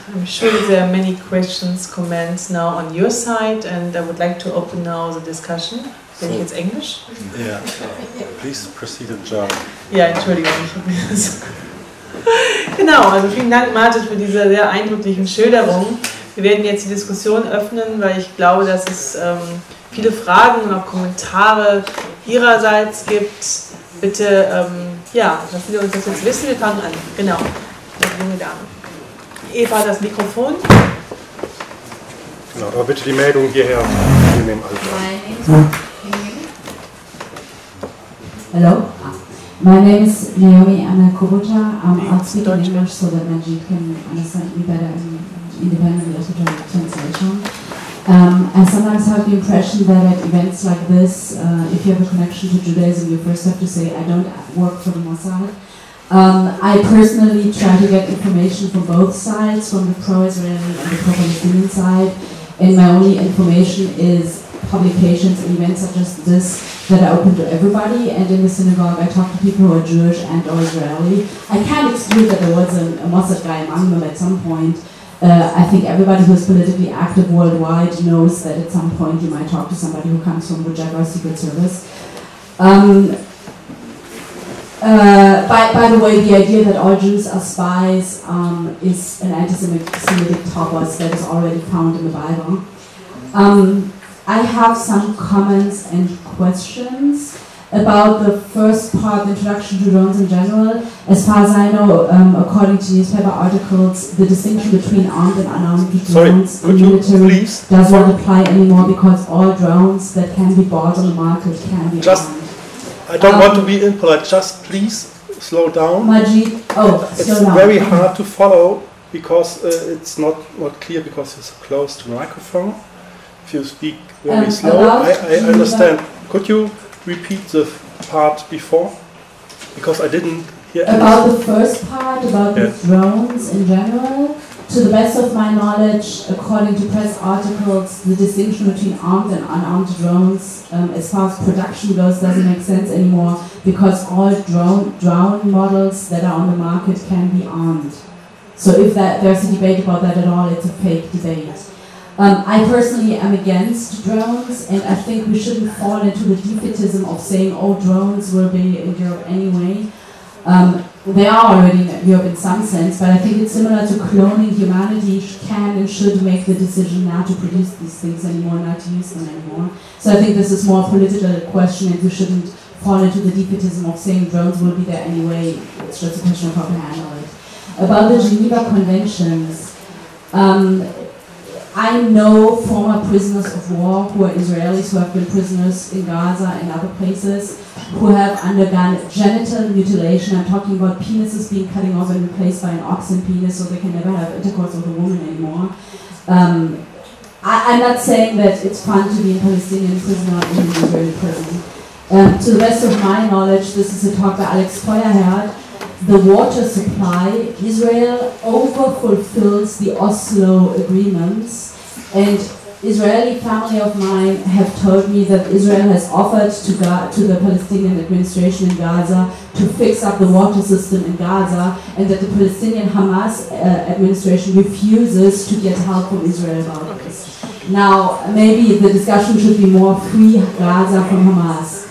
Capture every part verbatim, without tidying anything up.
I'm sure there are many questions, comments now on your side, and I would like to open now the discussion. Denke ich jetzt Englisch? Yeah, please proceed in German. Ja, Entschuldigung. Genau, also vielen Dank, Martin, für diese sehr eindrücklichen Schilderungen. Wir werden jetzt die Diskussion öffnen, weil ich glaube, dass es ähm, viele Fragen und auch Kommentare Ihrerseits gibt. Bitte, ähm, ja, lassen Sie uns das jetzt wissen. Wir fangen an. Genau, die junge Dame. Eva, das Mikrofon. Genau, aber bitte die Meldung hierher. Wir nehmen alles an. Hello, my name is Naomi Anna Kubota. Um, I'll speak in English so that Majid can understand me better and independently also try translation. Um, I sometimes have the impression that at events like this, uh, if you have a connection to Judaism, you first have to say, I don't work for the Mossad. Um, I personally try to get information from both sides, from the pro-Israeli and the pro-Palestinian side, and my only information is publications and events such as this that are open to everybody. And in the synagogue I talk to people who are Jewish and or Israeli. I can't exclude that there was a, a Mossad guy among them at some point. Uh, I think everybody who is politically active worldwide knows that at some point you might talk to somebody who comes from the Jaguar Secret Service. Um, uh, by, by the way, the idea that all Jews are spies um, is an anti-Semitic topos that is already found in the Bible. Um, I have some comments and questions about the first part, the introduction to drones in general. As far as I know, um, according to newspaper articles, the distinction between armed and unarmed drones Sorry, in military please? does not apply anymore because all drones that can be bought on the market can be just, armed. I don't um, want to be impolite, just please slow down. Majid, oh, it's slow down. very hard to follow because uh, it's not, not clear because you're so close to the microphone. If you speak very um, slow, I, I understand. Could you repeat the part before? Because I didn't hear About anything. the first part, about yeah. the drones in general, to the best of my knowledge, according to press articles, the distinction between armed and unarmed drones, um, as far as production goes, doesn't make sense anymore because all drone, drone models that are on the market can be armed. So if that, there's a debate about that at all, it's a fake debate. Um, I personally am against drones, and I think we shouldn't fall into the defeatism of saying, oh, drones will be in Europe anyway. Um, they are already in Europe in some sense, but I think it's similar to cloning. Humanity can and should make the decision not to produce these things anymore, not to use them anymore. So I think this is more a political question, and we shouldn't fall into the defeatism of saying drones will be there anyway. It's just a question of how to handle it. About the Geneva Conventions, um, I know former prisoners of war who are Israelis who have been prisoners in Gaza and other places who have undergone genital mutilation. I'm talking about penises being cut off and replaced by an oxen penis so they can never have intercourse with a woman anymore. Um, I, I'm not saying that it's fun to be in Palestinian prison or in an Israeli prison. Um, to the best of my knowledge, this is a talk by Alex Feuerherd. The water supply, Israel over-fulfills the Oslo agreements, and Israeli family of mine have told me that Israel has offered to, Ga- to the Palestinian administration in Gaza to fix up the water system in Gaza, and that the Palestinian Hamas uh, administration refuses to get help from Israel about this. Now, maybe the discussion should be more free Gaza from Hamas.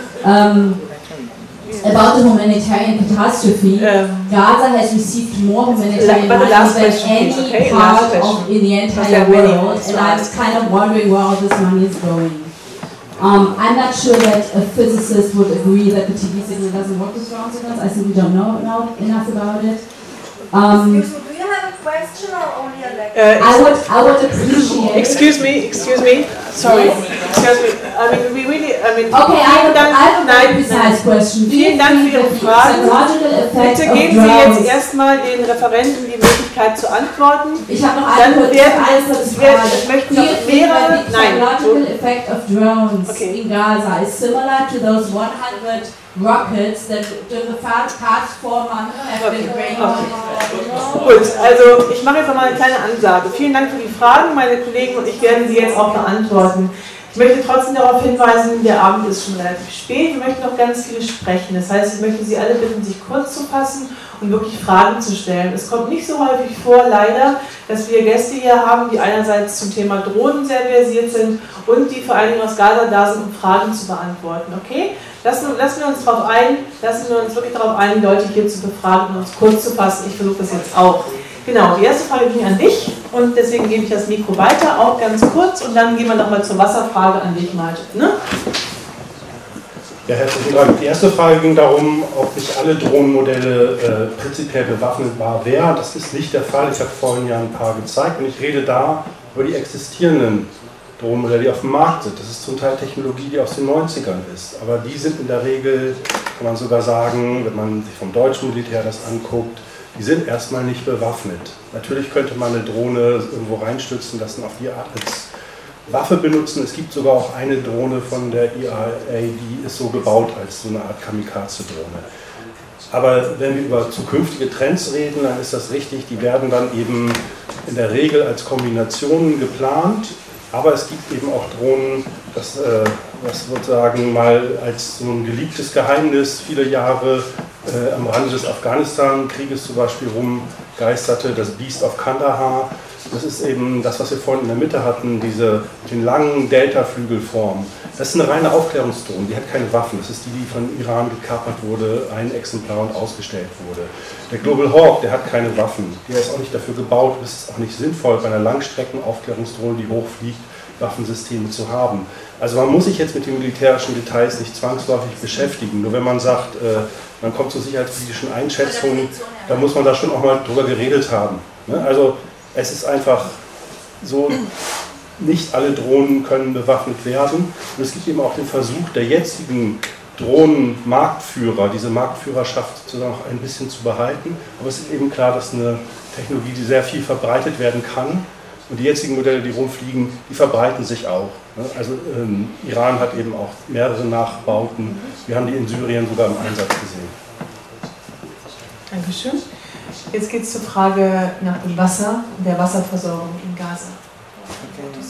Um, About the humanitarian catastrophe, um, Gaza has received more humanitarian money than any okay, part of in the entire world, and I'm kind of wondering where all this money is going. Um, I'm not sure that a physicist would agree that the T V signal doesn't work with ground signals. I simply don't know, know enough about it. Um, Excuse me, do you have a question or only a lecture? Uh, I would, I would appreciate. Excuse me, excuse me. Sorry, excuse me. I mean, we really, I mean. Okay, I have, I have a very precise question. Vielen Dank für Ihre Fragen. Bitte geben Sie jetzt erstmal den Referenten die Möglichkeit zu antworten. Ich habe noch eine kurze Frage. Ich möchte noch mehrere. The psychological effect of drones okay. in Gaza is similar to those one hundred rockets that the past four months have been bringing. Gut, also ich mache jetzt noch mal eine kleine Ansage. Vielen Dank für die Fragen, meine Kollegen, und ich werde sie jetzt auch beantworten. Ich möchte trotzdem darauf hinweisen, der Abend ist schon relativ spät, wir möchten noch ganz viel sprechen. Das heißt, ich möchte Sie alle bitten, sich kurz zu fassen und wirklich Fragen zu stellen. Es kommt nicht so häufig vor, leider, dass wir Gäste hier haben, die einerseits zum Thema Drohnen sehr versiert sind und die vor allen Dingen aus Gaza da sind, um Fragen zu beantworten. Okay? Lassen, lassen wir uns darauf ein, lassen wir uns wirklich darauf ein, Leute hier zu befragen und uns kurz zu fassen. Ich versuche das jetzt auch. Genau, die erste Frage ging an dich und deswegen gebe ich das Mikro weiter, auch ganz kurz, und dann gehen wir nochmal zur Wasserfrage an dich, Malte. Ne? Ja, herzlichen Dank. Die erste Frage ging darum, ob nicht alle Drohnenmodelle äh, prinzipiell bewaffnetbar wären. Das ist nicht der Fall. Ich habe vorhin ja ein paar gezeigt und ich rede da über die existierenden Drohnenmodelle, die auf dem Markt sind. Das ist zum Teil Technologie, die aus den neunzigern ist. Aber die sind in der Regel, kann man sogar sagen, wenn man sich vom deutschen Militär das anguckt, die sind erstmal nicht bewaffnet. Natürlich könnte man eine Drohne irgendwo reinstützen lassen, auf die Art als Waffe benutzen. Es gibt sogar auch eine Drohne von der I A A, die ist so gebaut als so eine Art Kamikaze-Drohne. Aber wenn wir über zukünftige Trends reden, dann ist das richtig, die werden dann eben in der Regel als Kombinationen geplant. Aber es gibt eben auch Drohnen, das, äh, was sozusagen mal als so ein geliebtes Geheimnis viele Jahre äh, am Rande des Afghanistan-Krieges zum Beispiel rumgeisterte, das Beast of Kandahar. Das ist eben das, was wir vorhin in der Mitte hatten, diese den langen Delta-Flügelform. Das ist eine reine Aufklärungsdrohne, die hat keine Waffen. Das ist die, die von Iran gekapert wurde, ein Exemplar und ausgestellt wurde. Der Global Hawk, der hat keine Waffen. Der ist auch nicht dafür gebaut, es ist auch nicht sinnvoll, bei einer Langstrecken-Aufklärungsdrohne, die hochfliegt, Waffensysteme zu haben. Also man muss sich jetzt mit den militärischen Details nicht zwangsläufig beschäftigen. Nur wenn man sagt, äh, man kommt zu sicherheitspolitischen Einschätzungen, da muss man da schon auch mal drüber geredet haben. Ne? Also es ist einfach so, nicht alle Drohnen können bewaffnet werden. Und es gibt eben auch den Versuch der jetzigen Drohnenmarktführer, diese Marktführerschaft sozusagen auch ein bisschen zu behalten. Aber es ist eben klar, dass eine Technologie, die sehr viel verbreitet werden kann, und die jetzigen Modelle, die rumfliegen, die verbreiten sich auch. Also ähm, Iran hat eben auch mehrere Nachbauten. Wir haben die in Syrien sogar im Einsatz gesehen. Dankeschön. Jetzt geht es zur Frage nach dem Wasser und der Wasserversorgung in Gaza. Okay.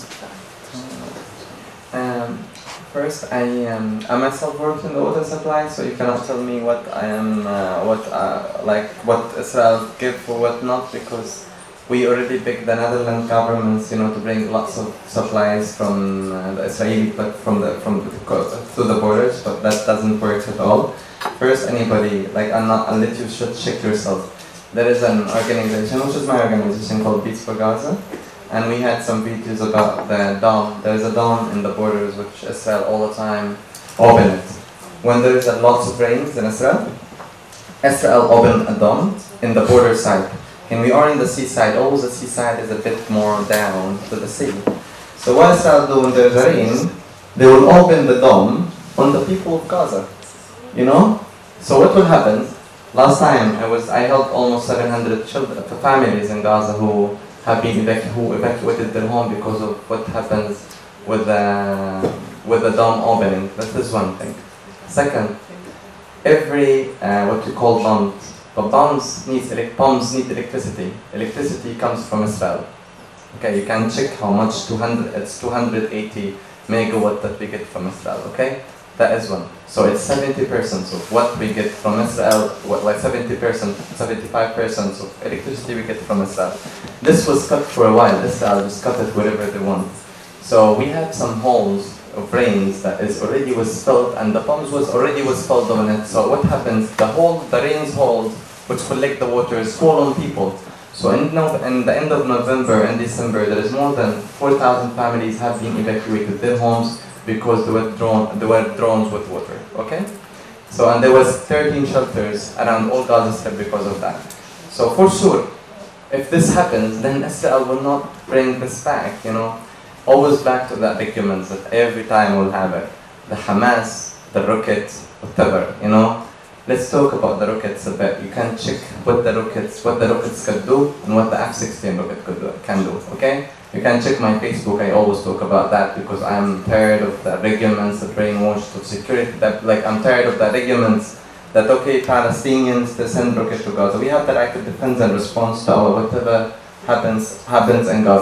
Um, first, I um, I myself work in the water supply, so you cannot tell me what I am, uh, what uh, like what Israel give or what not, because we already picked the Netherlands governments, you know, to bring lots of supplies from uh, the Israeli, but from the from the to the borders, but that doesn't work at all. First, anybody like I'm not, unless you should check yourself. There is an organization, which is my organization, called Beats for Gaza, and we had some videos about the dome. There is a dome in the borders which Israel all the time open it. When there is a lots of rains in Israel, Israel opened a dome in the border side. And we are in the seaside, always the seaside is a bit more down to the sea. So what Israel do when there's a rain, they will open the dome on the people of Gaza, you know? So what will happen? Last time I was, I helped almost seven hundred children, families in Gaza who have been evac who evacuated their home because of what happens with the, with the dome opening. That is one thing. Second, every, uh, what you call bombs, but bombs need, bombs need electricity. Electricity comes from Israel. Okay, you can check how much, two hundred, it's two hundred eighty megawatt that we get from Israel, okay? That is one. So it's seventy percent of what we get from Israel, what, like seventy percent, seventy-five percent of electricity we get from Israel. This was cut for a while. Israel just cut it wherever they want. So we had some holes of rains that is already was filled, and the bombs was already was filled on it. So what happens? The hole, the rains holes, which collect the waters, fall on people. So in, no, in the end of November and December, there is more than four thousand families have been evacuated their homes because they were drawn, they were drowned with water. Okay. So and there was thirteen shelters around all Gaza Strip because of that. So for sure, if this happens, then Israel will not bring this back. You know. Always back to the arguments that every time we'll have it. The Hamas, the rockets, whatever, you know. Let's talk about the rockets a bit. You can check what the rockets, what the rockets could do and what the F sixteen rocket could do, can do, okay? You can check my Facebook, I always talk about that because I'm tired of the arguments, the brainwashed of security, that, like I'm tired of the arguments that, okay, Palestinians, they send rockets to Gaza. We have the right to defend and response to our whatever happens, happens in Gaza.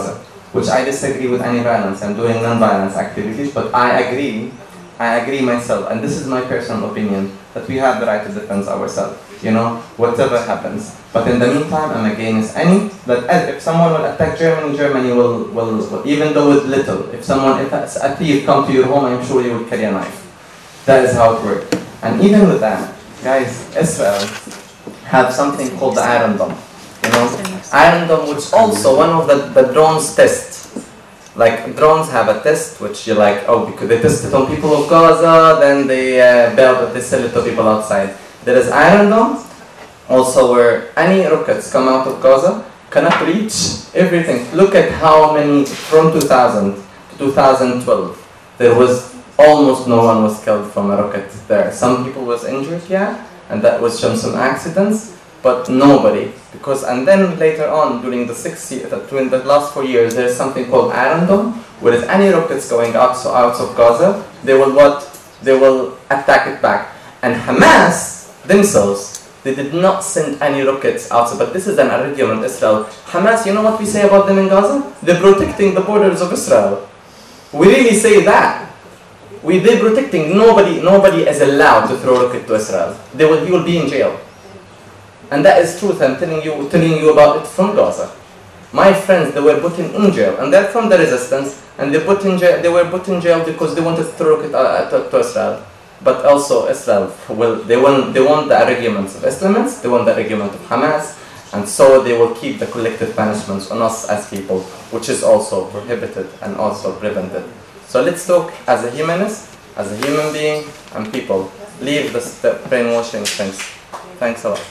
which I disagree with any violence. I'm doing non-violence activities, but I agree, I agree myself, and this is my personal opinion, that we have the right to defend ourselves, you know, whatever happens. But in the meantime, I'm against any, that if someone will attack Germany, Germany will, will, will even though with little, if someone, if a thief come to your home, I'm sure you will carry a knife. That is how it works. And even with that, guys, Israel have something called the Iron Dome. You know, Iron Dome, which also one of the, the drones test. Like drones have a test, which you like, oh, because they test it on people of Gaza, then they uh, build, they sell it to people outside. There is Iron Dome, also where any rockets come out of Gaza cannot reach everything. Look at how many from two thousand to two thousand twelve. There was almost no one was killed from a rocket there. Some people was injured, yeah, and that was from some accidents, but nobody. Because and then later on, during the six years, during the last four years, there's something called Iron Dome, where if any rockets going out so out of Gaza, they will what? They will attack it back. And Hamas themselves, they did not send any rockets out. But this is an argument, Israel. Hamas, you know what we say about them in Gaza? They're protecting the borders of Israel. We really say that. We, they're protecting, nobody, nobody is allowed to throw a rocket to Israel. They will, he will be in jail. And that is truth, I'm telling you, telling you about it from Gaza. My friends, they were put in, in jail, and they're from the resistance, and they, put in jail, they were put in jail because they wanted to throw a rocket uh, to, to Israel. But also Israel, well, they want, they want the arguments of Islamists, they want the argument of Hamas, and so they will keep the collective punishments on us as people, which is also prohibited and also prevented. So let's talk as a humanist, as a human being, and people. Leave the, the brainwashing things. Thanks a lot.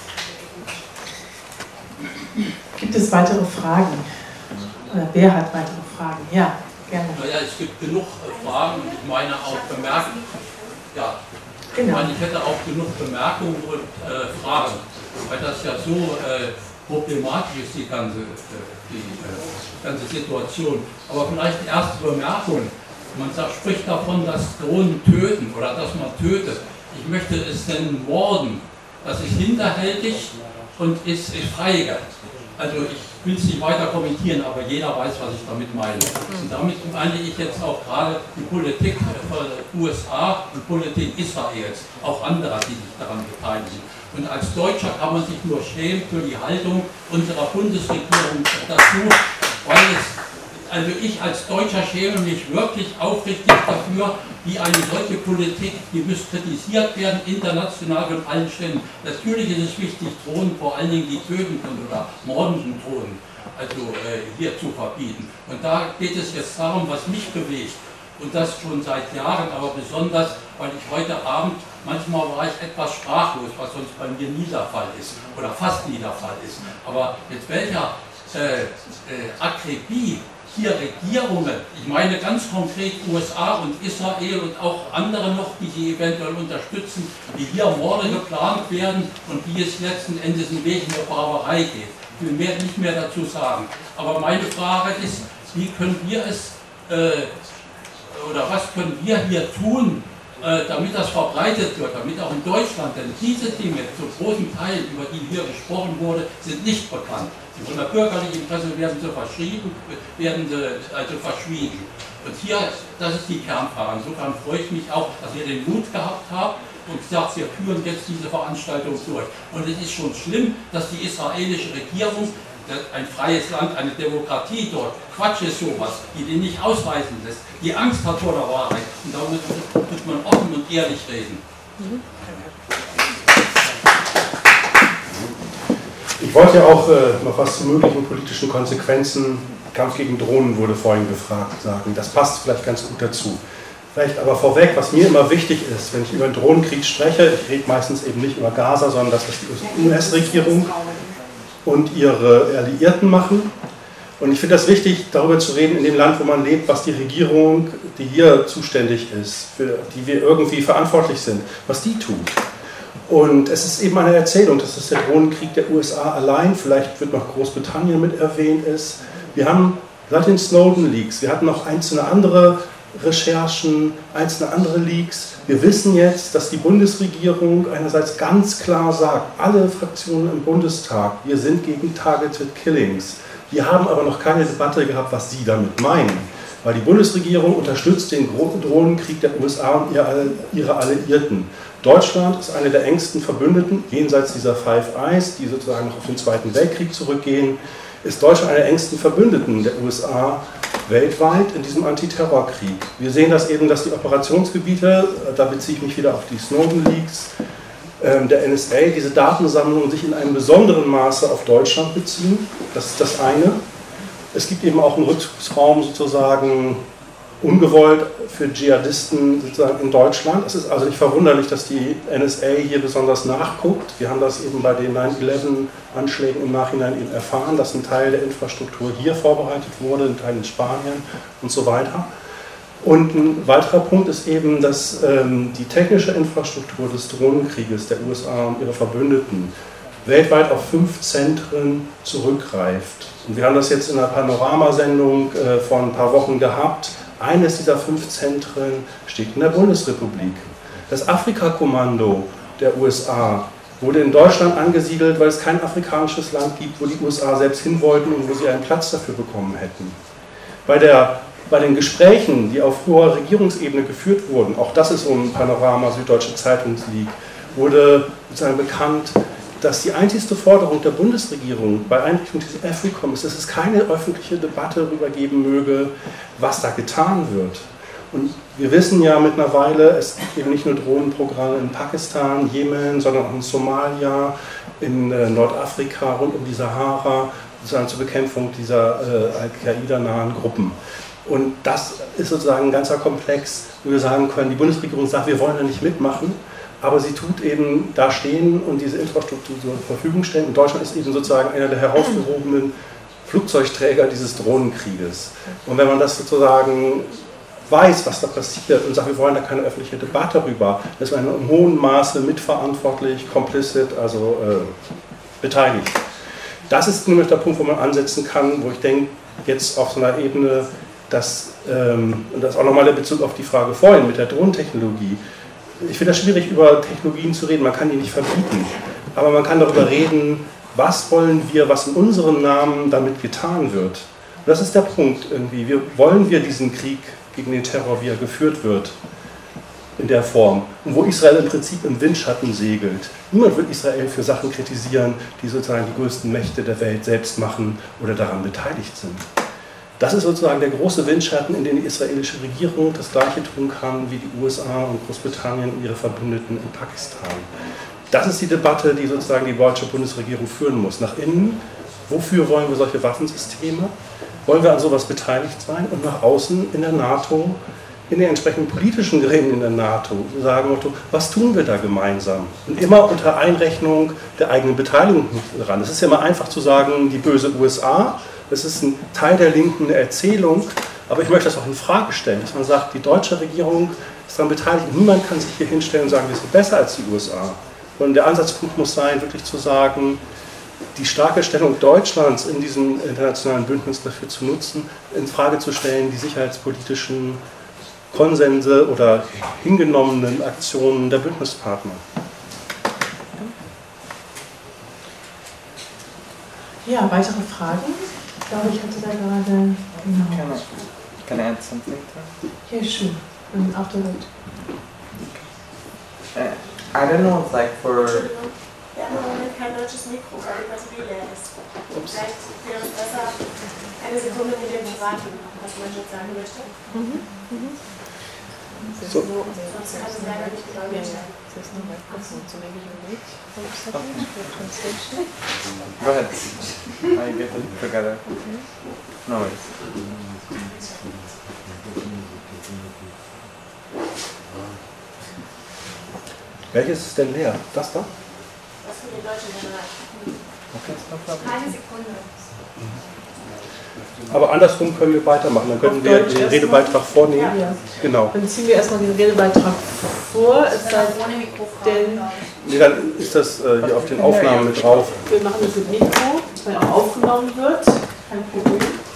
Gibt es weitere Fragen? Oder wer hat weitere Fragen? Ja, gerne. Naja, es gibt genug Fragen, ich meine auch Bemerkungen. Ja, genau. Ich meine, ich hätte auch genug Bemerkungen und äh, Fragen, weil das ja so äh, problematisch ist, die ganze, äh, die äh, ganze Situation. Aber vielleicht die erste Bemerkung. Man sagt, spricht davon, dass Drohnen töten oder dass man tötet. Ich möchte es denn morden. Das ist hinterhältig und ist, ist feige. Also ich will es nicht weiter kommentieren, aber jeder weiß, was ich damit meine. Und damit meine ich jetzt auch gerade die Politik von den U S A und Politik Israels, auch anderer, die sich daran beteiligen. Und als Deutscher kann man sich nur schämen für die Haltung unserer Bundesregierung dazu, weil es, also ich als Deutscher schäme mich wirklich aufrichtig dafür, wie eine solche Politik, die muss kritisiert werden, international von allen Stellen. Natürlich ist es wichtig, Drohnen, vor allen Dingen die tötenden oder mordenden Drohnen, also äh, hier zu verbieten. Und da geht es jetzt darum, was mich bewegt. Und das schon seit Jahren, aber besonders, weil ich heute Abend, manchmal war ich etwas sprachlos, was sonst bei mir nie der Fall ist, oder fast nie der Fall ist. Aber mit welcher äh, äh, Akribie hier Regierungen, ich meine ganz konkret U S A und Israel und auch andere noch, die sie eventuell unterstützen, wie hier Morde geplant werden und wie es letzten Endes in welchen der Barbarei geht. Ich will mehr, nicht mehr dazu sagen. Aber meine Frage ist, wie können wir es, äh, oder was können wir hier tun, äh, damit das verbreitet wird, damit auch in Deutschland, denn diese Dinge zu großen Teilen, über die hier gesprochen wurde, sind nicht bekannt. Von der bürgerlichen Presse werden sie verschrieben, werden sie also verschwiegen. Und hier, das ist die Kernfrage. Insofern freue ich mich auch, dass ihr den Mut gehabt habt und sagt, wir führen jetzt diese Veranstaltung durch. Und es ist schon schlimm, dass die israelische Regierung, ein freies Land, eine Demokratie dort, Quatsch ist sowas, die den nicht ausweisen lässt, die Angst hat vor der Wahrheit. Und da muss, muss man offen und ehrlich reden. Mhm. Ich wollte ja auch äh, noch was zu möglichen politischen Konsequenzen, Kampf gegen Drohnen wurde vorhin gefragt, sagen. Das passt vielleicht ganz gut dazu. Vielleicht aber vorweg, was mir immer wichtig ist, wenn ich über den Drohnenkrieg spreche, ich rede meistens eben nicht über Gaza, sondern das, was die U S-Regierung und ihre Alliierten machen. Und ich finde das wichtig, darüber zu reden in dem Land, wo man lebt, was die Regierung, die hier zuständig ist, für die wir irgendwie verantwortlich sind, was die tut. Und es ist eben eine Erzählung, dass es der Drohnenkrieg der U S A allein, vielleicht wird noch Großbritannien mit erwähnt, ist. Wir haben seit den Snowden-Leaks, wir hatten noch einzelne andere Recherchen, einzelne andere Leaks. Wir wissen jetzt, dass die Bundesregierung einerseits ganz klar sagt, alle Fraktionen im Bundestag, wir sind gegen Targeted Killings. Wir haben aber noch keine Debatte gehabt, was Sie damit meinen. Weil die Bundesregierung unterstützt den Drohnenkrieg der U S A und ihre Alliierten. Deutschland ist eine der engsten Verbündeten, jenseits dieser Five Eyes, die sozusagen noch auf den Zweiten Weltkrieg zurückgehen, ist Deutschland eine der engsten Verbündeten der U S A weltweit in diesem Antiterrorkrieg. Wir sehen das eben, dass die Operationsgebiete, da beziehe ich mich wieder auf die Snowden-Leaks, der N S A, diese Datensammlungen sich in einem besonderen Maße auf Deutschland beziehen. Das ist das eine. Es gibt eben auch einen Rückzugsraum sozusagen ungewollt für Dschihadisten sozusagen in Deutschland. Es ist also nicht verwunderlich, dass die N S A hier besonders nachguckt. Wir haben das eben bei den nine eleven Anschlägen im Nachhinein eben erfahren, dass ein Teil der Infrastruktur hier vorbereitet wurde, ein Teil in Spanien und so weiter. Und ein weiterer Punkt ist eben, dass ähm, die technische Infrastruktur des Drohnenkrieges der U S A und ihre Verbündeten weltweit auf fünf Zentren zurückgreift. Und wir haben das jetzt in einer Panoramasendung äh, vor ein paar Wochen gehabt. Eines dieser fünf Zentren steht in der Bundesrepublik. Das Afrika-Kommando der U S A wurde in Deutschland angesiedelt, weil es kein afrikanisches Land gibt, wo die U S A selbst hin wollten und wo sie einen Platz dafür bekommen hätten. Bei der Bei den Gesprächen, die auf hoher Regierungsebene geführt wurden, auch das ist so ein Panorama Süddeutsche Zeitungsleak, wurde sozusagen bekannt, dass die einzigste Forderung der Bundesregierung bei Einrichtung dieses AFRICOM ist, dass es keine öffentliche Debatte darüber geben möge, was da getan wird. Und wir wissen ja mittlerweile, es gibt eben nicht nur Drohnenprogramme in Pakistan, Jemen, sondern auch in Somalia, in Nordafrika, rund um die Sahara, sozusagen zur Bekämpfung dieser äh, Al-Qaida-nahen Gruppen. Und das ist sozusagen ein ganzer Komplex, wo wir sagen können, die Bundesregierung sagt, wir wollen da nicht mitmachen, aber sie tut eben da stehen und diese Infrastruktur zur Verfügung stellen. Und Deutschland ist eben sozusagen einer der herausgehobenen Flugzeugträger dieses Drohnenkrieges. Und wenn man das sozusagen weiß, was da passiert und sagt, wir wollen da keine öffentliche Debatte darüber, dann ist man in einem hohen Maße mitverantwortlich, complicit, also äh, beteiligt. Das ist nämlich der Punkt, wo man ansetzen kann, wo ich denke, jetzt auf so einer Ebene, dass, ähm, und das ist auch nochmal der Bezug auf die Frage vorhin mit der Drohnentechnologie. Ich finde das schwierig, über Technologien zu reden, man kann die nicht verbieten, aber man kann darüber reden, was wollen wir, was in unserem Namen damit getan wird. Und das ist der Punkt irgendwie, wir, wollen wir diesen Krieg gegen den Terror, wie er geführt wird, in der Form, und wo Israel im Prinzip im Windschatten segelt. Niemand wird Israel für Sachen kritisieren, die sozusagen die größten Mächte der Welt selbst machen oder daran beteiligt sind. Das ist sozusagen der große Windschatten, in dem die israelische Regierung das Gleiche tun kann wie die U S A und Großbritannien und ihre Verbündeten in Pakistan. Das ist die Debatte, die sozusagen die deutsche Bundesregierung führen muss. Nach innen, wofür wollen wir solche Waffensysteme? Wollen wir an sowas beteiligt sein? Und nach außen in der NATO, in den entsprechenden politischen Gremien in der NATO sagen, was tun wir da gemeinsam? Und immer unter Einrechnung der eigenen Beteiligung daran. Es ist ja immer einfach zu sagen, die böse U S A, das ist ein Teil der linken Erzählung, aber ich möchte das auch in Frage stellen, dass man sagt, die deutsche Regierung ist daran beteiligt. Niemand kann sich hier hinstellen und sagen, wir sind besser als die U S A. Und der Ansatzpunkt muss sein, wirklich zu sagen, die starke Stellung Deutschlands in diesem internationalen Bündnis dafür zu nutzen, in Frage zu stellen, die sicherheitspolitischen Konsense oder hingenommenen Aktionen der Bündnispartner. Ja, weitere Fragen? Ich glaube, ich hatte da gerade... Genau. Can I, can I add something to Yeah, sure. Um, afterward. uh, I don't know, like for... Wir haben im Moment kein deutsches Mikro, weil die Batterie leer ist. Vielleicht wäre es besser, eine Sekunde mit dem zu warten, was man jetzt sagen möchte. Mhm. Mhm. So. Sonst kann es leider nicht genau mitteilen. Go ahead. I get it together. No worries. Welches ist denn leer? Das da? Das für den deutschen General. Okay, no problem. Eine Sekunde. Aber andersrum können wir weitermachen. Dann können wir den Redebeitrag vornehmen. Ja. Genau. Dann ziehen wir erstmal den Redebeitrag vor. Es sei Ohne Mikrofon. denn, Nee, dann ist das äh, hier auf den Aufnahmen mit drauf. wir machen das mit Mikro, weil auch aufgenommen wird. Kein Problem.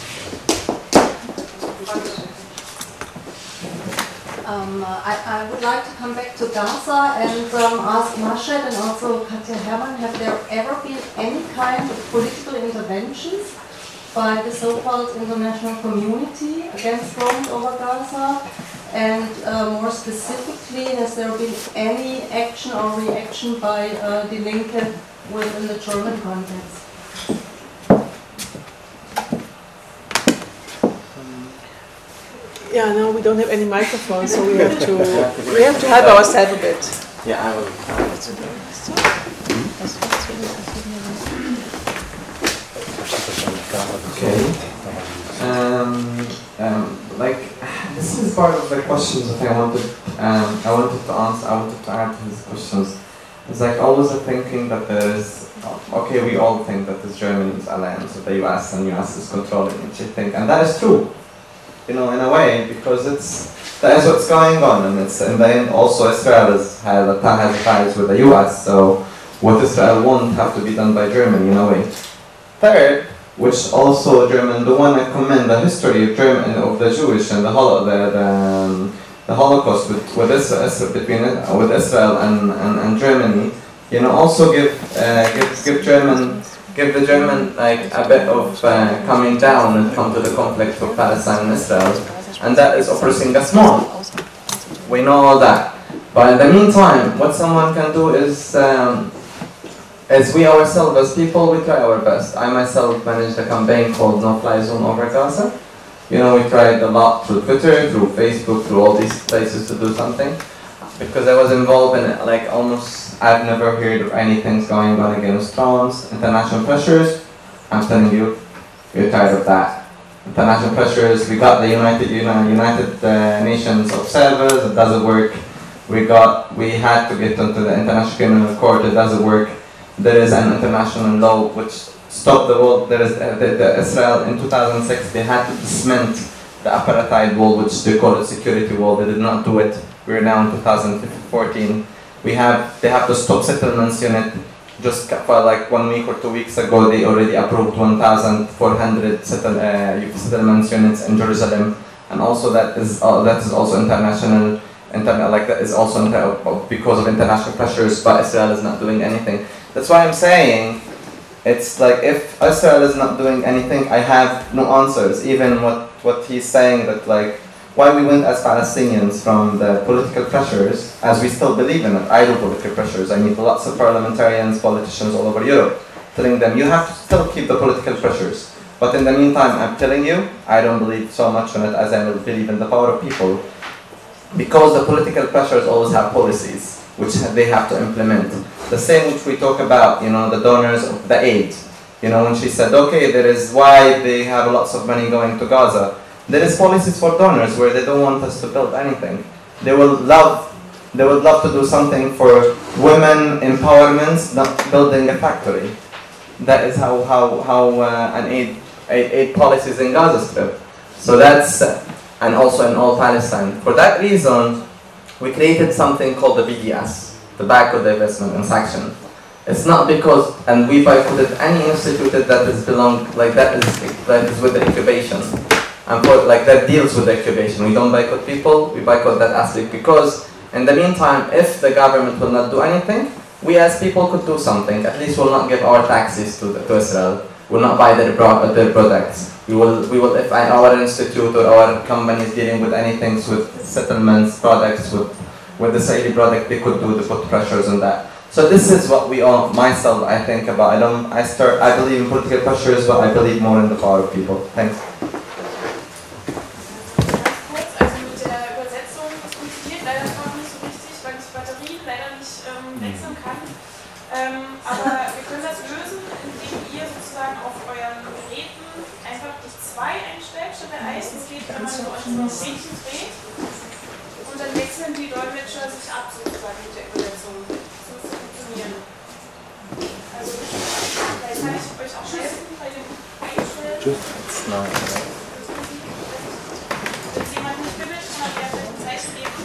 Um, uh, I, I would like to come back to Gaza and um, ask Mashed and also Katja Herrmann, have there ever been any kind of political interventions by the so-called international community against drones over Gaza? And uh, more specifically, has there been any action or reaction by uh, Die Linke within the German context? Yeah, no, we don't have any microphones, so we have to we have to help ourselves a bit. Yeah, I will. Okay. Um, um, like this is part of the questions that I wanted. Um, I wanted to answer. I wanted to add to these questions. It's like always a thinking that there is. Okay, we all think that this Germany's alliance with the U S and U S is controlling it. You think, and that is true. You know, in a way, because it's that is what's going on, and it's and then also Israel has has a has ties with the U S. So what Israel won't have to be done by Germany in a way. Third, which also German, the one I commend the history of German of the Jewish and the Holo, the the, um, the Holocaust with with Israel, between uh, with Israel and, and, and Germany. You know, also give uh, give give German. Give the German like a bit of uh, coming down and come to the conflict of Palestine and Israel, and that is Operation Gasmon. We know all that, but in the meantime, what someone can do is, um, is we ourselves as people, we try our best. I myself managed a campaign called No Fly Zone over Gaza. You know, we tried a lot through Twitter, through Facebook, through all these places to do something, because I was involved in it, like almost. I've never heard of anything going on against drones, international pressures. I'm telling you, we're tired of that. International pressures, we got the United United uh, Nations observers, it doesn't work. We got, we had to get into the International Criminal Court, it doesn't work. There is an international law which stopped the wall. There is uh, the, the Israel in two thousand six, they had to cement the apartheid wall, which they call it security wall. They did not do it. We're now in two thousand fourteen. We have, they have to stop settlements unit. Just for like one week or two weeks ago, they already approved one thousand four hundred settle, uh, settlements units in Jerusalem, and also that is uh, that is also international, interna like that is also inter because of international pressures. But Israel is not doing anything. That's why I'm saying, it's like if Israel is not doing anything, I have no answers. Even what what he's saying that like. Why we went as Palestinians from the political pressures, as we still believe in it, idle political pressures. I meet lots of parliamentarians, politicians all over Europe, telling them, you have to still keep the political pressures. But in the meantime, I'm telling you, I don't believe so much in it as I believe in the power of people. Because the political pressures always have policies, which they have to implement. The same which we talk about, you know, the donors of the aid. You know, when she said, okay, there is why they have lots of money going to Gaza. There is policies for donors where they don't want us to build anything. They will love, they would love to do something for women empowerment, not building a factory. That is how how how uh, an aid, aid aid policies in Gaza Strip. So that's uh, and also in all Palestine. For that reason, we created something called the B D S, the Backward Divestment and Sanction. It's not because and we boycotted any institute that is belong like that is that is with the incubation. And for, like that deals with the incubation. We don't boycott people, we boycott that aspect because in the meantime, if the government will not do anything, we as people could do something. At least we'll not give our taxes to, the, to Israel. We'll not buy their, pro their products. We will, we will, if our institute or our company is dealing with anything with settlements, products, with, with Israeli product, they could do to put pressures on that. So this is what we all, myself, I think about. I don't, I start, I believe in political pressures, but I believe more in the power of people. Thanks. Aber wir können das lösen, indem ihr sozusagen auf euren Geräten einfach die zwei einstellt statt der eins. Das geht, wenn man so auf so ein Rädchen dreht. Und dann wechseln die Dolmetscher sich ab sozusagen mit der Übersetzung. So zu funktionieren. Also, vielleicht kann ich euch auch helfen bei dem Einstellen. Wenn jemand nicht bildet, kann er vielleicht ein Zeichen geben.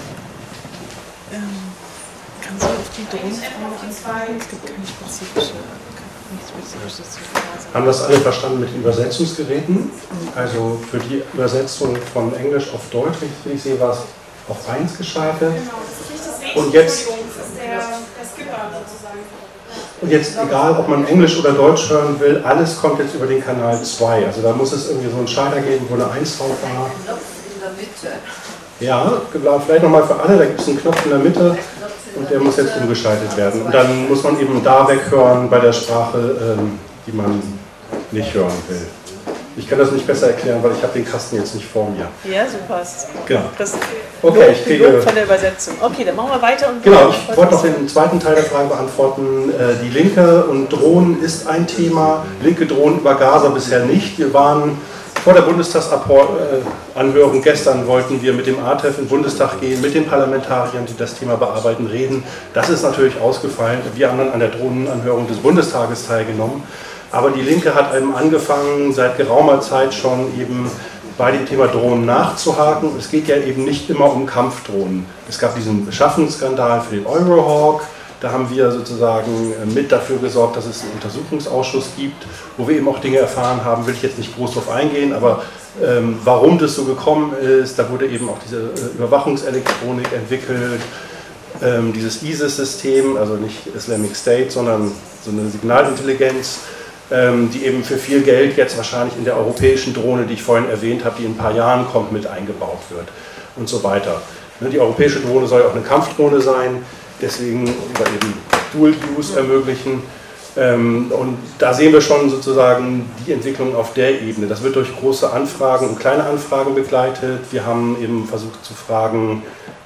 Kannst du auf die Drohnen antworten? Es gibt keine spezifische, nichts Spezifisches zu sagen. Haben das alle verstanden mit Übersetzungsgeräten? Also für die Übersetzung von Englisch auf Deutsch, wie ich sehe, war es auf eins geschaltet. Genau, das ist nicht das Rädchen, und jetzt, das ist der, der Skipper sozusagen. Und jetzt egal, ob man Englisch oder Deutsch hören will, alles kommt jetzt über den Kanal zwei. Also da muss es irgendwie so einen Schalter geben, wo eine eins drauf war. Knopf in der Mitte. Ja, vielleicht nochmal für alle, da gibt es einen Knopf in der Mitte und der muss jetzt umgeschaltet werden. Und dann muss man eben da weghören bei der Sprache, ähm, die man nicht hören will. Ich kann das nicht besser erklären, weil ich habe den Kasten jetzt nicht vor mir. Ja, super. Genau. Das Okay, ich kriege von der Übersetzung. Okay, dann machen wir weiter. Und genau, ich wollte noch den zweiten Teil der Frage beantworten. Die Linke und Drohnen ist ein Thema. Linke Drohnen über Gaza bisher nicht. Wir waren vor der Bundestagsanhörung gestern, wollten wir mit dem A T E F in den Bundestag gehen, mit den Parlamentariern, die das Thema bearbeiten, reden. Das ist natürlich ausgefallen. Wir haben dann an der Drohnenanhörung des Bundestages teilgenommen. Aber die Linke hat eben angefangen, seit geraumer Zeit schon eben bei dem Thema Drohnen nachzuhaken. Es geht ja eben nicht immer um Kampfdrohnen. Es gab diesen Beschaffungsskandal für den Eurohawk. Da haben wir sozusagen mit dafür gesorgt, dass es einen Untersuchungsausschuss gibt, wo wir eben auch Dinge erfahren haben, will ich jetzt nicht groß drauf eingehen, aber ähm, warum das so gekommen ist, da wurde eben auch diese äh, Überwachungselektronik entwickelt, ähm, dieses ISIS-System, also nicht Islamic State, sondern so eine Signalintelligenz, die eben für viel Geld jetzt wahrscheinlich in der europäischen Drohne, die ich vorhin erwähnt habe, die in ein paar Jahren kommt, mit eingebaut wird und so weiter. Die europäische Drohne soll ja auch eine Kampfdrohne sein, deswegen oder eben Dual Use ermöglichen. Und da sehen wir schon sozusagen die Entwicklung auf der Ebene. Das wird durch große Anfragen und kleine Anfragen begleitet. Wir haben eben versucht zu fragen,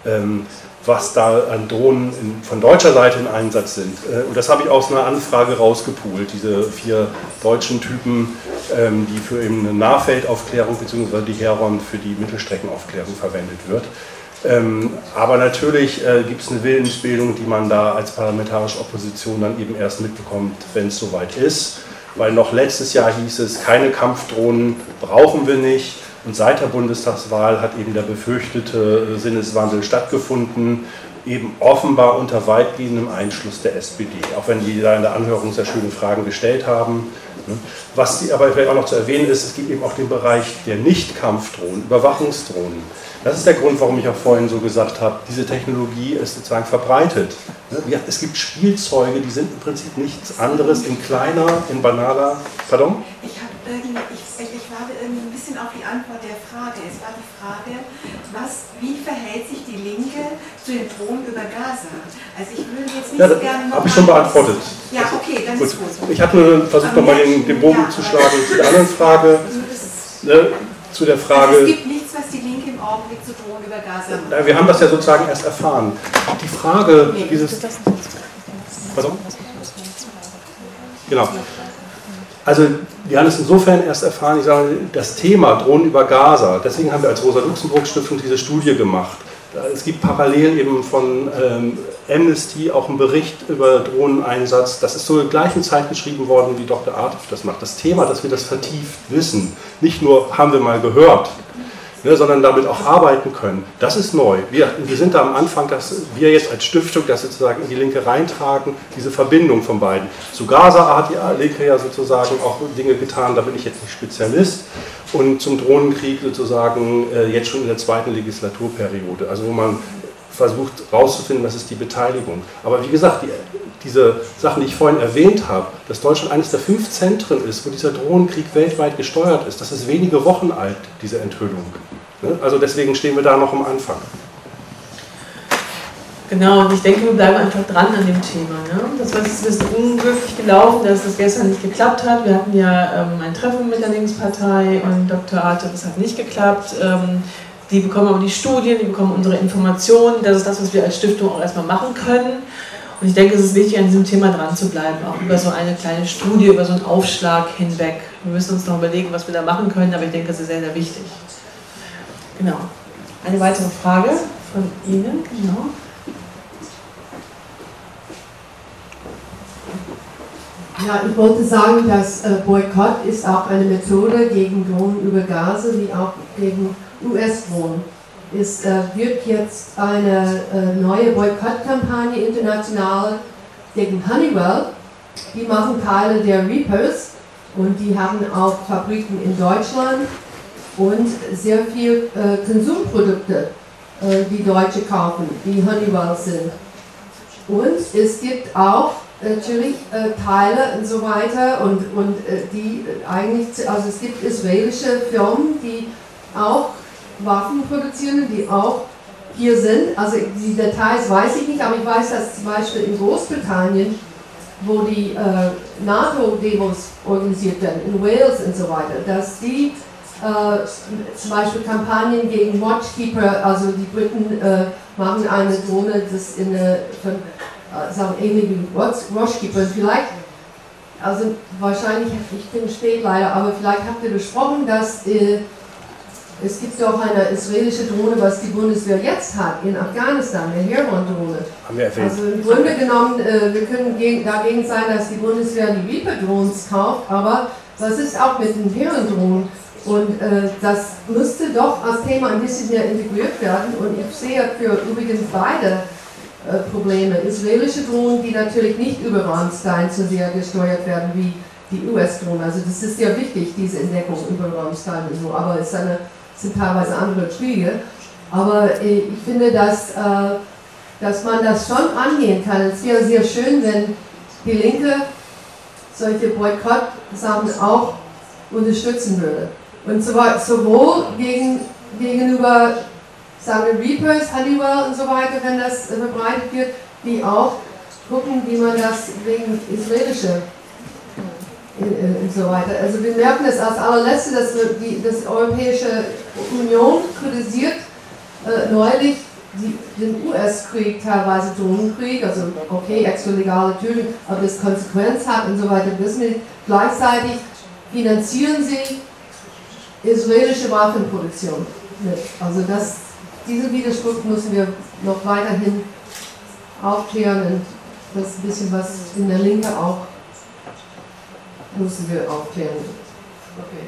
was da an Drohnen in, von deutscher Seite in Einsatz sind. Und das habe ich aus einer Anfrage rausgepoolt, diese vier deutschen Typen, ähm, die für eben eine Nahfeldaufklärung bzw. die Heron für die Mittelstreckenaufklärung verwendet wird. Ähm, aber natürlich äh, gibt es eine Willensbildung, die man da als parlamentarische Opposition dann eben erst mitbekommt, wenn es soweit ist. Weil noch letztes Jahr hieß es, keine Kampfdrohnen brauchen wir nicht. Und seit der Bundestagswahl hat eben der befürchtete Sinneswandel stattgefunden, eben offenbar unter weitgehendem Einschluss der S P D, auch wenn die da in der Anhörung sehr schöne Fragen gestellt haben. Was die, aber vielleicht auch noch zu erwähnen ist, es gibt eben auch den Bereich der Nicht-Kampfdrohnen, Überwachungsdrohnen. Das ist der Grund, warum ich auch vorhin so gesagt habe, diese Technologie ist sozusagen verbreitet. Es gibt Spielzeuge, die sind im Prinzip nichts anderes, in kleiner, in banaler, pardon? Ich habe irgendwie, ich, ich warte irgendwie ein bisschen auf die Antwort der Frage. Es war die Frage, was, wie verhält sich die Linke zu den Drohnen über Gaza? Also ich würde jetzt nicht ja, so gerne noch habe ich schon beantwortet. Ja, okay, dann gut. ist gut. Ich habe nur versucht, nochmal den, den Bogen ja, zu schlagen zu der anderen Frage. Ne, zu der Frage. Also es gibt nichts, was die Linke im Augenblick zu Drohnen über Gaza macht. Wir haben das ja sozusagen erst erfahren. Die Frage nee, dieses. Pardon? Genau. Also wir haben es insofern erst erfahren, ich sage, das Thema Drohnen über Gaza, deswegen haben wir als Rosa-Luxemburg-Stiftung diese Studie gemacht. Es gibt parallel eben von ähm, Amnesty auch einen Bericht über Drohneneinsatz. Das ist zur gleichen Zeit geschrieben worden, wie Doktor Artif das macht. Das Thema, dass wir das vertieft wissen, nicht nur haben wir mal gehört, ne, sondern damit auch arbeiten können, das ist neu. Wir, wir sind da am Anfang, dass wir jetzt als Stiftung das sozusagen in die Linke reintragen, diese Verbindung von beiden. Zu Gaza hat die Linke ja sozusagen auch Dinge getan, da bin ich jetzt nicht Spezialist. Und zum Drohnenkrieg sozusagen äh, jetzt schon in der zweiten Legislaturperiode, also wo man versucht herauszufinden, was ist die Beteiligung. Aber wie gesagt, die, diese Sachen, die ich vorhin erwähnt habe, dass Deutschland eines der fünf Zentren ist, wo dieser Drohnenkrieg weltweit gesteuert ist, das ist wenige Wochen alt, diese Enthüllung. Ne? Also deswegen stehen wir da noch am Anfang. Genau, und ich denke, wir bleiben einfach dran an dem Thema. Ne? Das war jetzt ein bisschen unglücklich gelaufen, dass das gestern nicht geklappt hat. Wir hatten ja ähm, ein Treffen mit der Linkspartei und Doktor Artif, das hat nicht geklappt. Ähm, die bekommen aber die Studien, die bekommen unsere Informationen. Das ist das, was wir als Stiftung auch erstmal machen können. Und ich denke, es ist wichtig, an diesem Thema dran zu bleiben, auch über so eine kleine Studie, über so einen Aufschlag hinweg. Wir müssen uns noch überlegen, was wir da machen können, aber ich denke, das ist sehr, sehr wichtig. Genau. Eine weitere Frage von Ihnen, genau. Ja, ich wollte sagen, dass äh, Boykott ist auch eine Methode gegen Drohnen über Gaza, wie auch gegen U S-Drohnen. Es äh, wird jetzt eine äh, neue Boykottkampagne international gegen Honeywell. Die machen Teile der Reapers und die haben auch Fabriken in Deutschland und sehr viel äh, Konsumprodukte, äh, die Deutsche kaufen, die Honeywell sind. Und es gibt auch natürlich äh, Teile und so weiter und, und äh, die eigentlich, also es gibt israelische Firmen, die auch Waffen produzieren, die auch hier sind. Also die Details weiß ich nicht, aber ich weiß, dass zum Beispiel in Großbritannien, wo die äh, NATO-Demos organisiert werden, in Wales und so weiter, dass die äh, zum Beispiel Kampagnen gegen Watchkeeper, also die Briten äh, machen eine Drohne, das in eine, von, äh, sagen ähnlich wie Watchkeeper, vielleicht, also wahrscheinlich, ich bin spät leider, aber vielleicht habt ihr besprochen, dass äh, es gibt auch eine israelische Drohne, was die Bundeswehr jetzt hat, in Afghanistan, eine Heron-Drohne. Haben wir erwähnt. Also im Grunde genommen, äh, wir können dagegen sein, dass die Bundeswehr die Reaper-Drohnen kauft, aber was ist auch mit den Heron-Drohnen? Und äh, das müsste doch als Thema ein bisschen mehr integriert werden. Und ich sehe für übrigens beide äh, Probleme. Israelische Drohnen, die natürlich nicht über Ramstein so sehr gesteuert werden wie die U S-Drohnen. Also das ist sehr wichtig, diese Entdeckung über Ramstein und so. Aber es ist eine, sind teilweise andere Kriege. Aber äh, ich finde, dass, äh, dass man das schon angehen kann. Es wäre sehr schön, wenn die Linke solche Boykott-Sachen auch unterstützen würde. Und zwar sowohl gegen, gegenüber, sagen wir, Reapers, Honeywell und so weiter, wenn das äh, verbreitet wird, wie auch gucken, wie man das wegen israelische äh, und so weiter. Also wir merken es als allerletzte, dass die das Europäische Union kritisiert äh, neulich die, den U S-Krieg, teilweise Drohnenkrieg, also okay, extralegale Tötung, aber das Konsequenz hat und so weiter, wissen wir. Gleichzeitig finanzieren sie israelische Waffenproduktion mit. Also das, diesen Widerspruch müssen wir noch weiterhin aufklären und das ist ein bisschen was in der Linke auch müssen wir aufklären. Okay.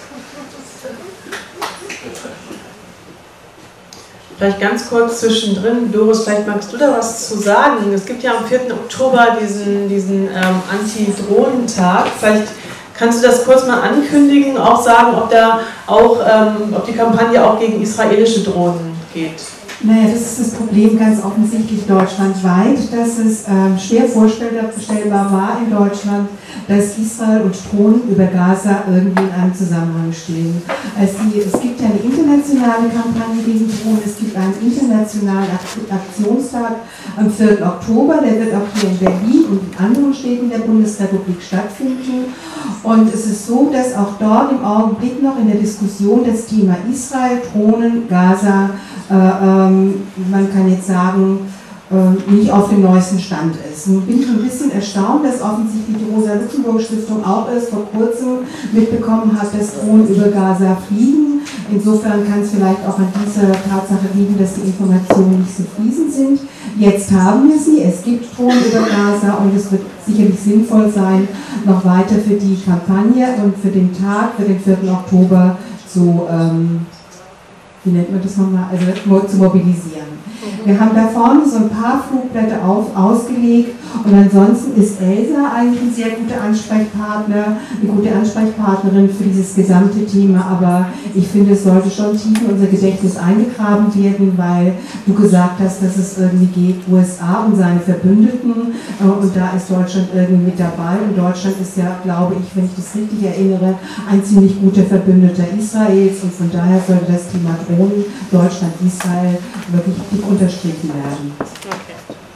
Vielleicht ganz kurz zwischendrin, Doris, vielleicht magst du da was zu sagen. Es gibt ja am vierten Oktober diesen, diesen ähm, Anti-Drohnen-Tag. Vielleicht kannst du das kurz mal ankündigen, auch sagen, ob da auch, ähm, ob die Kampagne auch gegen israelische Drohnen geht? Naja, das ist das Problem ganz offensichtlich deutschlandweit, dass es ähm, schwer vorstellbar war in Deutschland, dass Israel und Drohnen über Gaza irgendwie in einem Zusammenhang stehen. Also die, es gibt ja eine internationale Kampagne gegen Drohnen, es gibt einen internationalen Aktionstag am vierten Oktober, der wird auch hier in Berlin und in anderen Städten der Bundesrepublik stattfinden. Und es ist so, dass auch dort im Augenblick noch in der Diskussion das Thema Israel, Drohnen, Gaza, äh, ähm, man kann jetzt sagen, äh, nicht auf dem neuesten Stand ist. Und bin schon ein bisschen erstaunt, dass offensichtlich die Rosa-Luxemburg-Stiftung auch erst vor kurzem mitbekommen hat, dass Drohnen über Gaza fliegen. Insofern kann es vielleicht auch an dieser Tatsache liegen, dass die Informationen nicht so fließend sind. Jetzt haben wir sie, es gibt Drohnen über Gaza und es wird sicherlich sinnvoll sein, noch weiter für die Kampagne und für den Tag, für den vierten Oktober so, ähm, wie nennt man das nochmal, also zu mobilisieren. Wir haben da vorne so ein paar Flugblätter auf, ausgelegt und ansonsten ist Elsa eigentlich ein sehr guter Ansprechpartner, eine gute Ansprechpartnerin für dieses gesamte Thema, aber ich finde, es sollte schon tief in unser Gedächtnis eingegraben werden, weil du gesagt hast, dass es irgendwie geht, U S A und seine Verbündeten und da ist Deutschland irgendwie mit dabei und Deutschland ist ja, glaube ich, wenn ich das richtig erinnere, ein ziemlich guter Verbündeter Israels und von daher sollte das Thema Drohnen, Deutschland, Israel wirklich dick unterstrichen werden. Okay.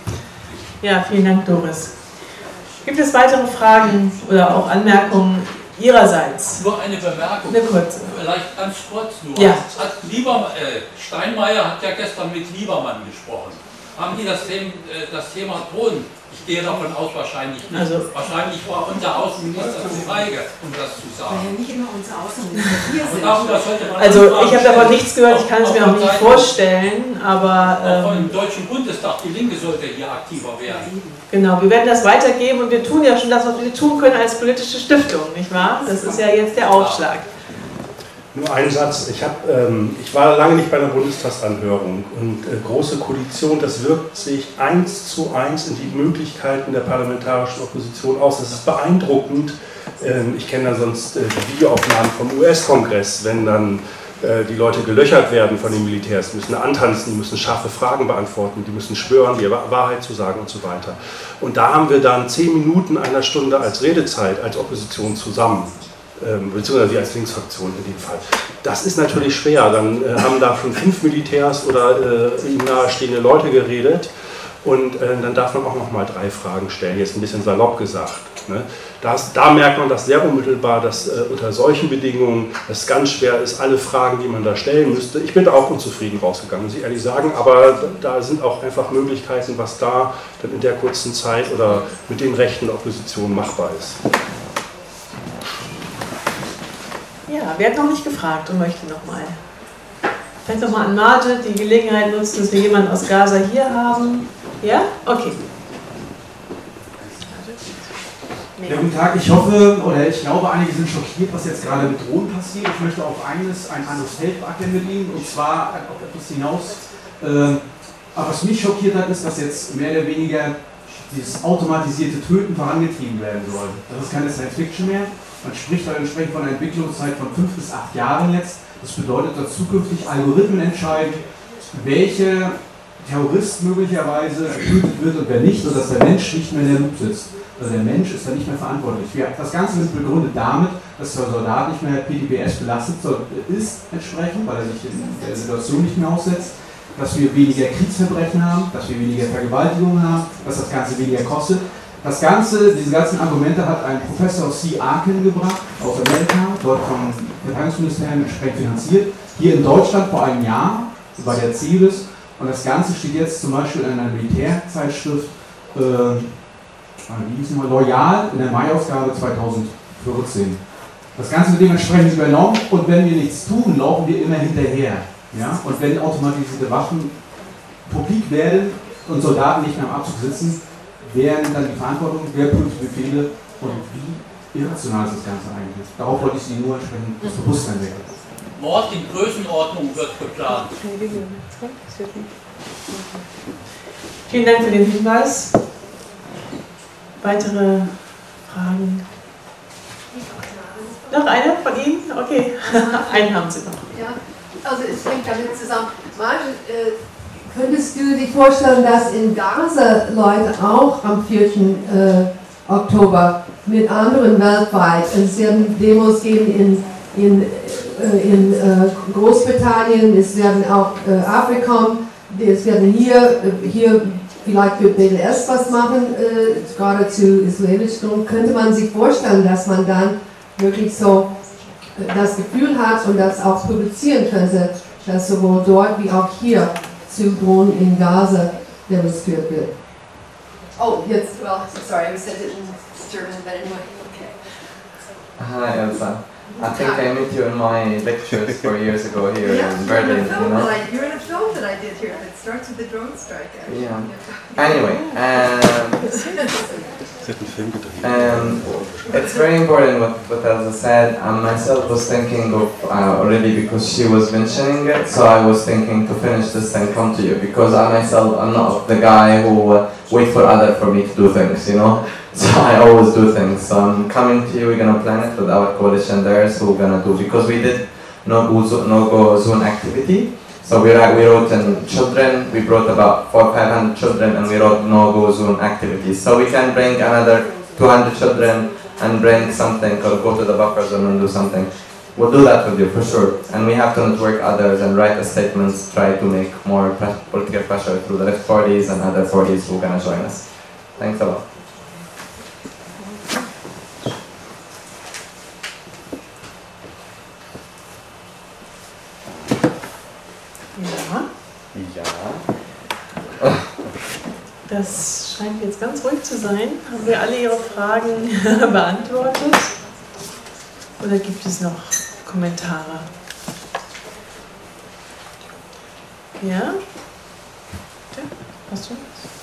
Ja, vielen Dank, Doris. Gibt es weitere Fragen oder auch Anmerkungen Ihrerseits? Nur eine Bemerkung. Eine kurze. Vielleicht ganz kurz nur. Ja. Hat Liebermann, äh, Steinmeier hat ja gestern mit Liebermann gesprochen. Haben die das Thema, äh, das Thema Drohnen? Ich gehe davon aus, wahrscheinlich nicht. Also, wahrscheinlich war unser Außenminister zu feige, um das zu sagen. Ja, nicht immer unser Außenminister. Wir sind darüber sollte man also ich habe davon nichts gehört, ich kann es mir auch nicht vorstellen, aber... Ähm, auch im ähm, Deutschen Bundestag, die Linke sollte hier aktiver werden. Genau, wir werden das weitergeben und wir tun ja schon das, was wir tun können als politische Stiftung, nicht wahr? Das ist ja jetzt der Aufschlag. Nur ein Satz. Ich, hab, ähm, ich war lange nicht bei einer Bundestagsanhörung und äh, Große Koalition, das wirkt sich eins zu eins in die Möglichkeiten der parlamentarischen Opposition aus. Das ist beeindruckend. Ähm, ich kenne dann sonst äh, die Videoaufnahmen vom U S-Kongress, wenn dann äh, die Leute gelöchert werden von den Militärs, die müssen antanzen, die müssen scharfe Fragen beantworten, die müssen schwören, die Wahrheit zu sagen und so weiter. Und da haben wir dann zehn Minuten einer Stunde als Redezeit, als Opposition zusammen. Beziehungsweise als Linksfraktion in dem Fall. Das ist natürlich schwer, dann äh, haben da schon fünf Militärs oder äh, ihm nahestehende Leute geredet und äh, dann darf man auch noch mal drei Fragen stellen, jetzt ein bisschen salopp gesagt. Ne? Das, da merkt man das sehr unmittelbar, dass äh, unter solchen Bedingungen es ganz schwer ist, alle Fragen, die man da stellen müsste. Ich bin da auch unzufrieden rausgegangen, muss ich ehrlich sagen, aber da sind auch einfach Möglichkeiten, was da dann in der kurzen Zeit oder mit den Rechten der Opposition machbar ist. Ja, wer hat noch nicht gefragt und möchte noch mal? Vielleicht noch mal an Marge die Gelegenheit nutzen, dass wir jemanden aus Gaza hier haben. Ja? Okay. Ja, guten Tag. Ich hoffe, oder ich glaube, einige sind schockiert, was jetzt gerade mit Drohnen passiert. Ich möchte auf eines, ein anderes Feld beackern mit Ihnen, und zwar auf etwas hinaus. Äh, aber was mich schockiert hat, ist, dass jetzt mehr oder weniger dieses automatisierte Töten vorangetrieben werden soll. Das ist keine Science Fiction mehr. Man spricht da entsprechend von einer Entwicklungszeit von fünf bis acht Jahren jetzt. Das bedeutet, dass zukünftig Algorithmen entscheiden, welche Terrorist möglicherweise getötet wird und wer nicht, sodass der Mensch nicht mehr in der Loop sitzt. Also der Mensch ist da nicht mehr verantwortlich. Das Ganze wird begründet damit, dass der Soldat nicht mehr P T B S belastet ist, entsprechend, weil er sich in der Situation nicht mehr aussetzt, dass wir weniger Kriegsverbrechen haben, dass wir weniger Vergewaltigungen haben, dass das Ganze weniger kostet. Das Ganze, diese ganzen Argumente hat ein Professor C. Arkin gebracht, aus Amerika, dort vom Verteidigungsministerium entsprechend finanziert, hier in Deutschland vor einem Jahr, bei der C I B I S, und das Ganze steht jetzt zum Beispiel in einer Militärzeitschrift, äh, wie hieß es mal, Loyal, in der Mai-Ausgabe zweitausendvierzehn. Das Ganze wird dementsprechend übernommen, und wenn wir nichts tun, laufen wir immer hinterher. Ja? Und wenn automatisierte Waffen publik werden und Soldaten nicht mehr am Abzug sitzen, wer nimmt dann die Verantwortung, wer prüft die Befehle und wie irrational ist das Ganze eigentlich? Darauf wollte ich Sie nur entsprechend das Bewusstsein wecken. Mord in Größenordnung wird geplant. Vielen Dank für den Hinweis. Weitere Fragen? Noch eine von Ihnen? Okay, einen haben Sie noch. Ja, also es hängt damit zusammen. Marge, äh, könntest du dir vorstellen, dass in Gaza Leute auch am vierten Äh, Oktober mit anderen weltweit, es werden Demos geben in, in, äh, in äh, Großbritannien, es werden auch äh, Afrika, es werden hier, äh, hier vielleicht wird B D S was machen, äh, gerade zu islamischem. Könnte man sich vorstellen, dass man dann wirklich so äh, das Gefühl hat und das auch publizieren könnte, dass sowohl dort wie auch hier zu Drohnen in Gaza demonstriert wird? Oh, jetzt, well, sorry, I said it in German, but anyway, okay. Hi, Elsa. I think I met you in my lectures four years ago here yeah, in Berlin, you're in a film you know? that I, you're in a film that I did here that starts with the drone strike, actually. Yeah. Anyway, um, um, it's very important what, what Elsa said. I myself was thinking of uh, already because she was mentioning it, so I was thinking to finish this and come to you, because I myself, I'm not the guy who uh, wait for other for me to do things, you know? So I always do things. So I'm coming to you, we're gonna plan it with our coalition there, so we're gonna do, because we did no-go zone, no-go zone activity. So we, we wrote in children, we brought about four hundred, five hundred children, and we wrote no-go zone activities. So we can bring another two hundred children and bring something, or go to the buffer zone and do something. We'll do that with you, for sure. And we have to network others and write the statements, try to make more political pressure through the left parties and other parties who are gonna join us. Thanks a lot. Ja. Das scheint jetzt ganz ruhig zu sein. Haben wir alle Ihre Fragen beantwortet? Oder gibt es noch Kommentare? Ja? Ja, hast du?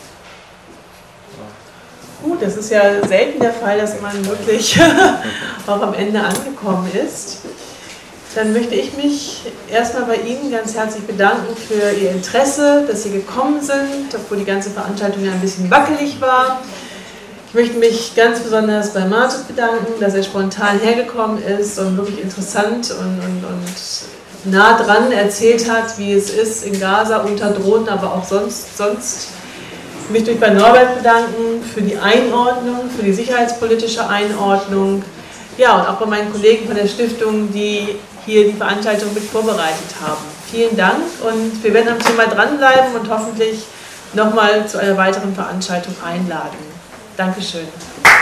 Gut, das ist ja selten der Fall, dass man wirklich auch am Ende angekommen ist. Dann möchte ich mich erstmal bei Ihnen ganz herzlich bedanken für Ihr Interesse, dass Sie gekommen sind, obwohl die ganze Veranstaltung ja ein bisschen wackelig war. Ich möchte mich ganz besonders bei Martin bedanken, dass er spontan hergekommen ist und wirklich interessant und, und, und nah dran erzählt hat, wie es ist in Gaza unter Drohnen, aber auch sonst. sonst. Ich möchte mich bei Norbert bedanken für die Einordnung, für die sicherheitspolitische Einordnung. Ja, und auch bei meinen Kollegen von der Stiftung, die hier die Veranstaltung mit vorbereitet haben. Vielen Dank und wir werden am Thema dranbleiben und hoffentlich nochmal zu einer weiteren Veranstaltung einladen. Dankeschön.